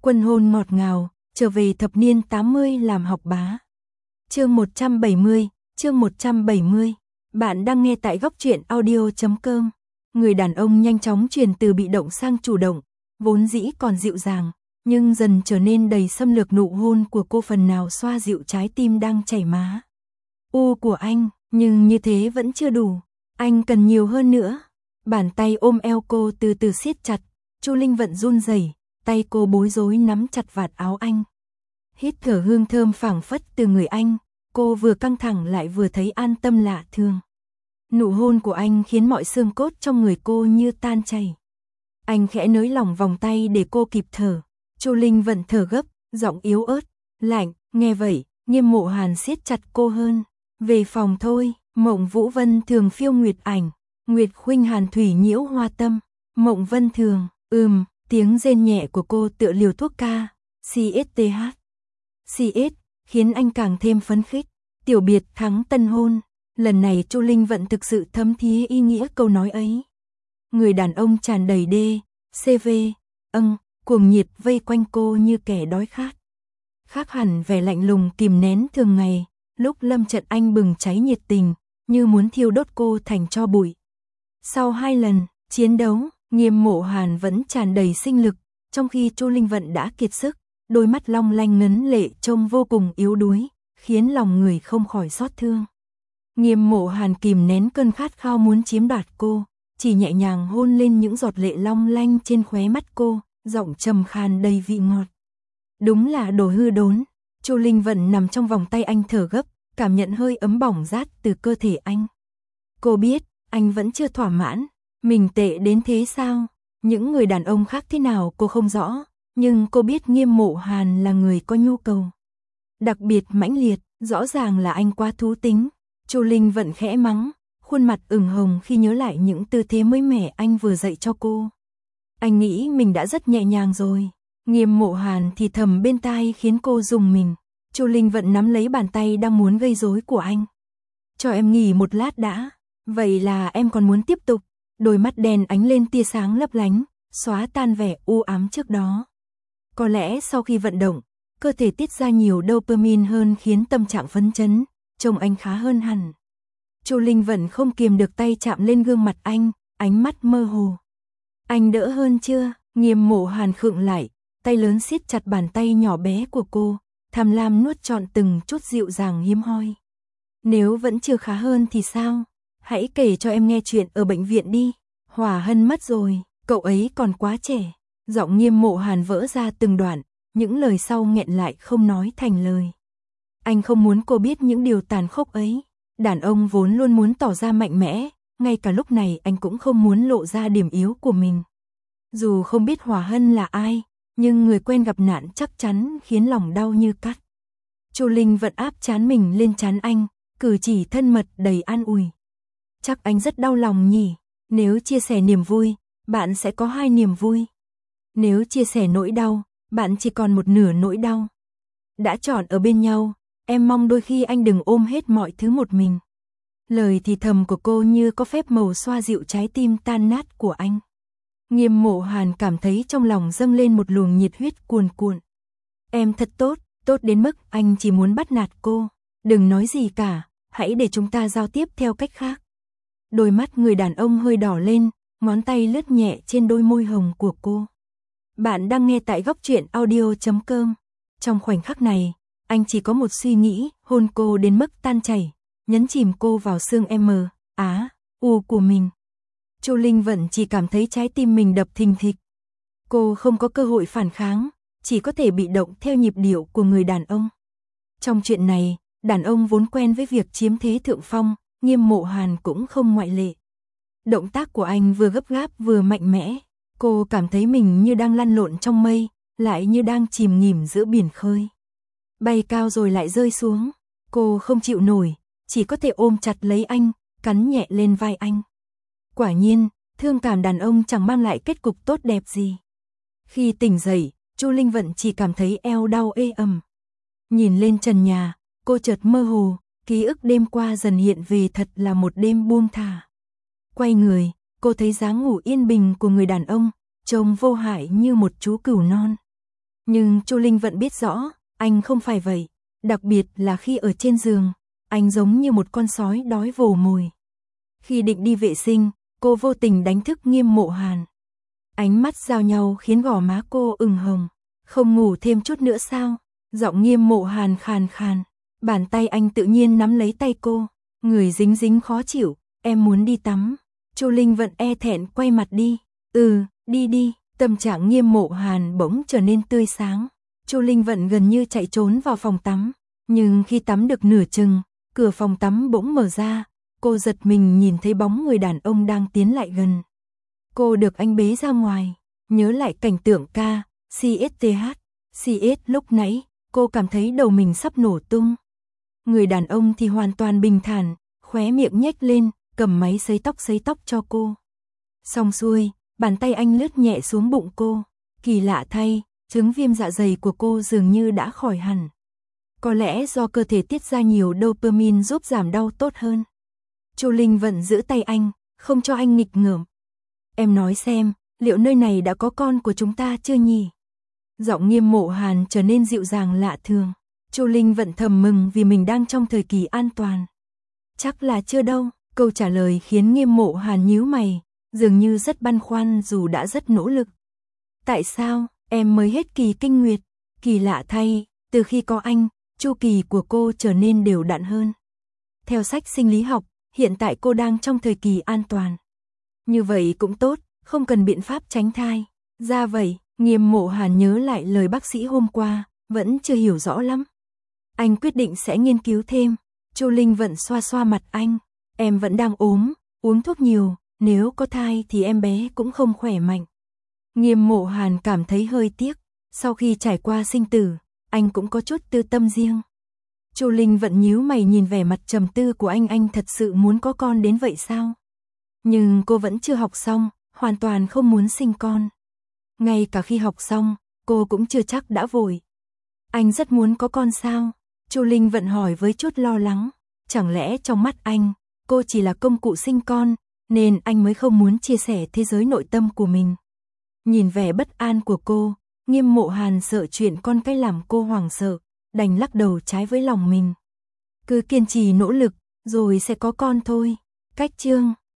Quân hôn ngọt ngào, trở về thập niên 80 làm học bá. Chương 170, chương 170. Bạn đang nghe tại góc truyện audio.com. Người đàn ông nhanh chóng chuyển từ bị động sang chủ động, vốn dĩ còn dịu dàng, nhưng dần trở nên đầy xâm lược. Nụ hôn của cô phần nào xoa dịu trái tim đang chảy má của anh, nhưng như thế vẫn chưa đủ, anh cần nhiều hơn nữa. Bàn tay ôm eo cô từ từ siết chặt, Chu Linh Vận run rẩy, tay cô bối rối nắm chặt vạt áo anh. Hít thở hương thơm phảng phất từ người anh, cô vừa căng thẳng lại vừa thấy an tâm lạ thường. Nụ hôn của anh khiến mọi xương cốt trong người cô như tan chảy. Anh khẽ nới lỏng vòng tay để cô kịp thở. Chu Linh Vận thở gấp, giọng yếu ớt, lạnh. Nghe vậy, Nghiêm Mộ Hàn siết chặt cô hơn. Về phòng thôi. Mộng Vũ Vân Thường phiêu nguyệt ảnh, Nguyệt khuynh hàn thủy nhiễu hoa tâm. Mộng Vân Thường, tiếng rên nhẹ của cô tựa liều thuốc ca. CSTH. CS, khiến anh càng thêm phấn khích. Tiểu biệt thắng tân hôn. Lần này Chu Linh Vận thực sự thấm thía ý nghĩa câu nói ấy. Người đàn ông tràn đầy CV, cuồng nhiệt vây quanh cô như kẻ đói khát. Khác hẳn vẻ lạnh lùng kìm nén thường ngày, lúc lâm trận anh bừng cháy nhiệt tình, như muốn thiêu đốt cô thành tro bụi. Sau 2 lần chiến đấu, Nghiêm Mộ Hàn vẫn tràn đầy sinh lực, trong khi Chu Linh Vận đã kiệt sức, đôi mắt long lanh ngấn lệ trông vô cùng yếu đuối, khiến lòng người không khỏi xót thương. Nghiêm Mộ Hàn kìm nén cơn khát khao muốn chiếm đoạt cô, chỉ nhẹ nhàng hôn lên những giọt lệ long lanh trên khóe mắt cô, giọng trầm khan đầy vị ngọt. Đúng là đồ hư đốn. Chu Linh Vận nằm trong vòng tay anh thở gấp, cảm nhận hơi ấm bỏng rát từ cơ thể anh. Cô biết, anh vẫn chưa thỏa mãn, mình tệ đến thế sao? Những người đàn ông khác thế nào cô không rõ, nhưng cô biết Nghiêm Mộ Hàn là người có nhu cầu đặc biệt mãnh liệt, rõ ràng là anh quá thú tính. Chu Linh Vận khẽ mắng, khuôn mặt ửng hồng khi nhớ lại những tư thế mới mẻ anh vừa dạy cho cô. Anh nghĩ mình đã rất nhẹ nhàng rồi. Nghiêm Mộ Hàn thì thầm bên tai khiến cô rùng mình. Chu Linh Vận nắm lấy bàn tay đang muốn gây rối của anh. Cho em nghỉ một lát đã. Vậy là em còn muốn tiếp tục? Đôi mắt đen ánh lên tia sáng lấp lánh, xóa tan vẻ u ám trước đó. Có lẽ sau khi vận động, cơ thể tiết ra nhiều dopamine hơn khiến tâm trạng phấn chấn, trông anh khá hơn hẳn. Chu Linh Vận không kiềm được tay chạm lên gương mặt anh, ánh mắt mơ hồ. Anh đỡ hơn chưa? Nghiêm Mộ Hàn khựng lại, tay lớn siết chặt bàn tay nhỏ bé của cô, tham lam nuốt trọn từng chút dịu dàng hiếm hoi. Nếu vẫn chưa khá hơn thì sao? Hãy kể cho em nghe chuyện ở bệnh viện đi. Hòa Hân mất rồi, cậu ấy còn quá trẻ. Giọng Nghiêm Mộ Hàn vỡ ra từng đoạn, những lời sau nghẹn lại không nói thành lời. Anh không muốn cô biết những điều tàn khốc ấy. Đàn ông vốn luôn muốn tỏ ra mạnh mẽ, ngay cả lúc này anh cũng không muốn lộ ra điểm yếu của mình. Dù không biết Hòa Hân là ai, nhưng người quen gặp nạn chắc chắn khiến lòng đau như cắt. Chu Linh Vận áp trán mình lên trán anh, cử chỉ thân mật đầy an ủi. Chắc anh rất đau lòng nhỉ, nếu chia sẻ niềm vui, bạn sẽ có 2 niềm vui. Nếu chia sẻ nỗi đau, bạn chỉ còn một nửa nỗi đau. Đã chọn ở bên nhau, em mong đôi khi anh đừng ôm hết mọi thứ một mình. Lời thì thầm của cô như có phép màu xoa dịu trái tim tan nát của anh. Nghiêm Mộ Hàn cảm thấy trong lòng dâng lên một luồng nhiệt huyết cuồn cuộn. Em thật tốt, tốt đến mức anh chỉ muốn bắt nạt cô. Đừng nói gì cả, hãy để chúng ta giao tiếp theo cách khác. Đôi mắt người đàn ông hơi đỏ lên, ngón tay lướt nhẹ trên đôi môi hồng của cô. Bạn đang nghe tại góc truyện audio.com. Trong khoảnh khắc này, anh chỉ có một suy nghĩ, hôn cô đến mức tan chảy, nhấn chìm cô vào xương U của mình. Chu Linh Vận chỉ cảm thấy trái tim mình đập thình thịch. Cô không có cơ hội phản kháng, chỉ có thể bị động theo nhịp điệu của người đàn ông. Trong chuyện này, đàn ông vốn quen với việc chiếm thế thượng phong, Nghiêm Mộ Hàn cũng không ngoại lệ. Động tác của anh vừa gấp gáp vừa mạnh mẽ, cô cảm thấy mình như đang lăn lộn trong mây, lại như đang chìm nghỉm giữa biển khơi. Bay cao rồi lại rơi xuống, cô không chịu nổi, chỉ có thể ôm chặt lấy anh, cắn nhẹ lên vai anh. Quả nhiên, thương cảm đàn ông chẳng mang lại kết cục tốt đẹp gì. Khi tỉnh dậy, Chu Linh Vận chỉ cảm thấy eo đau ê ẩm. Nhìn lên trần nhà, cô chợt mơ hồ, ký ức đêm qua dần hiện về, thật là một đêm buông thả. Quay người, cô thấy dáng ngủ yên bình của người đàn ông, trông vô hại như một chú cừu non. Nhưng Chu Linh Vận biết rõ, anh không phải vậy, đặc biệt là khi ở trên giường, anh giống như một con sói đói vồ mồi. Khi định đi vệ sinh, cô vô tình đánh thức Nghiêm Mộ Hàn. Ánh mắt giao nhau khiến gò má cô ửng hồng. Không ngủ thêm chút nữa sao? Giọng Nghiêm Mộ Hàn khàn khàn. Bàn tay anh tự nhiên nắm lấy tay cô. Người dính dính khó chịu. Em muốn đi tắm. Chu Linh Vận e thẹn quay mặt đi. Đi đi. Tâm trạng Nghiêm Mộ Hàn bỗng trở nên tươi sáng. Chu Linh Vận gần như chạy trốn vào phòng tắm. Nhưng khi tắm được nửa chừng, cửa phòng tắm bỗng mở ra. Cô giật mình nhìn thấy bóng người đàn ông đang tiến lại gần. Cô được anh bế ra ngoài, nhớ lại cảnh tượng CSTH, lúc nãy, cô cảm thấy đầu mình sắp nổ tung. Người đàn ông thì hoàn toàn bình thản, khóe miệng nhếch lên, cầm máy sấy tóc cho cô. Xong xuôi, bàn tay anh lướt nhẹ xuống bụng cô. Kỳ lạ thay, chứng viêm dạ dày của cô dường như đã khỏi hẳn. Có lẽ do cơ thể tiết ra nhiều dopamine giúp giảm đau tốt hơn. Chu Linh Vận giữ tay anh, không cho anh nghịch ngợm. Em nói xem, liệu nơi này đã có con của chúng ta chưa nhỉ? Giọng Nghiêm Mộ Hàn trở nên dịu dàng lạ thường. Chu Linh Vận thầm mừng vì mình đang trong thời kỳ an toàn. Chắc là chưa đâu. Câu trả lời khiến Nghiêm Mộ Hàn nhíu mày, dường như rất băn khoăn dù đã rất nỗ lực. Tại sao, em mới hết kỳ kinh nguyệt? Kỳ lạ thay, từ khi có anh, chu kỳ của cô trở nên đều đặn hơn. Theo sách sinh lý học, hiện tại cô đang trong thời kỳ an toàn. Như vậy cũng tốt, không cần biện pháp tránh thai. Ra vậy, Nghiêm Mộ Hàn nhớ lại lời bác sĩ hôm qua, vẫn chưa hiểu rõ lắm. Anh quyết định sẽ nghiên cứu thêm. Chu Linh Vận xoa xoa mặt anh. Em vẫn đang ốm, uống thuốc nhiều, nếu có thai thì em bé cũng không khỏe mạnh. Nghiêm Mộ Hàn cảm thấy hơi tiếc. Sau khi trải qua sinh tử, anh cũng có chút tư tâm riêng. Chu Linh Vận nhíu mày nhìn vẻ mặt trầm tư của anh thật sự muốn có con đến vậy sao? Nhưng cô vẫn chưa học xong, hoàn toàn không muốn sinh con. Ngay cả khi học xong, cô cũng chưa chắc đã vội. Anh rất muốn có con sao? Chu Linh Vận hỏi với chút lo lắng. Chẳng lẽ trong mắt anh, cô chỉ là công cụ sinh con, nên anh mới không muốn chia sẻ thế giới nội tâm của mình? Nhìn vẻ bất an của cô, Nghiêm Mộ Hàn sợ chuyện con cái làm cô hoảng sợ, đành lắc đầu trái với lòng mình. Cứ kiên trì nỗ lực, rồi sẽ có con thôi. Cách chương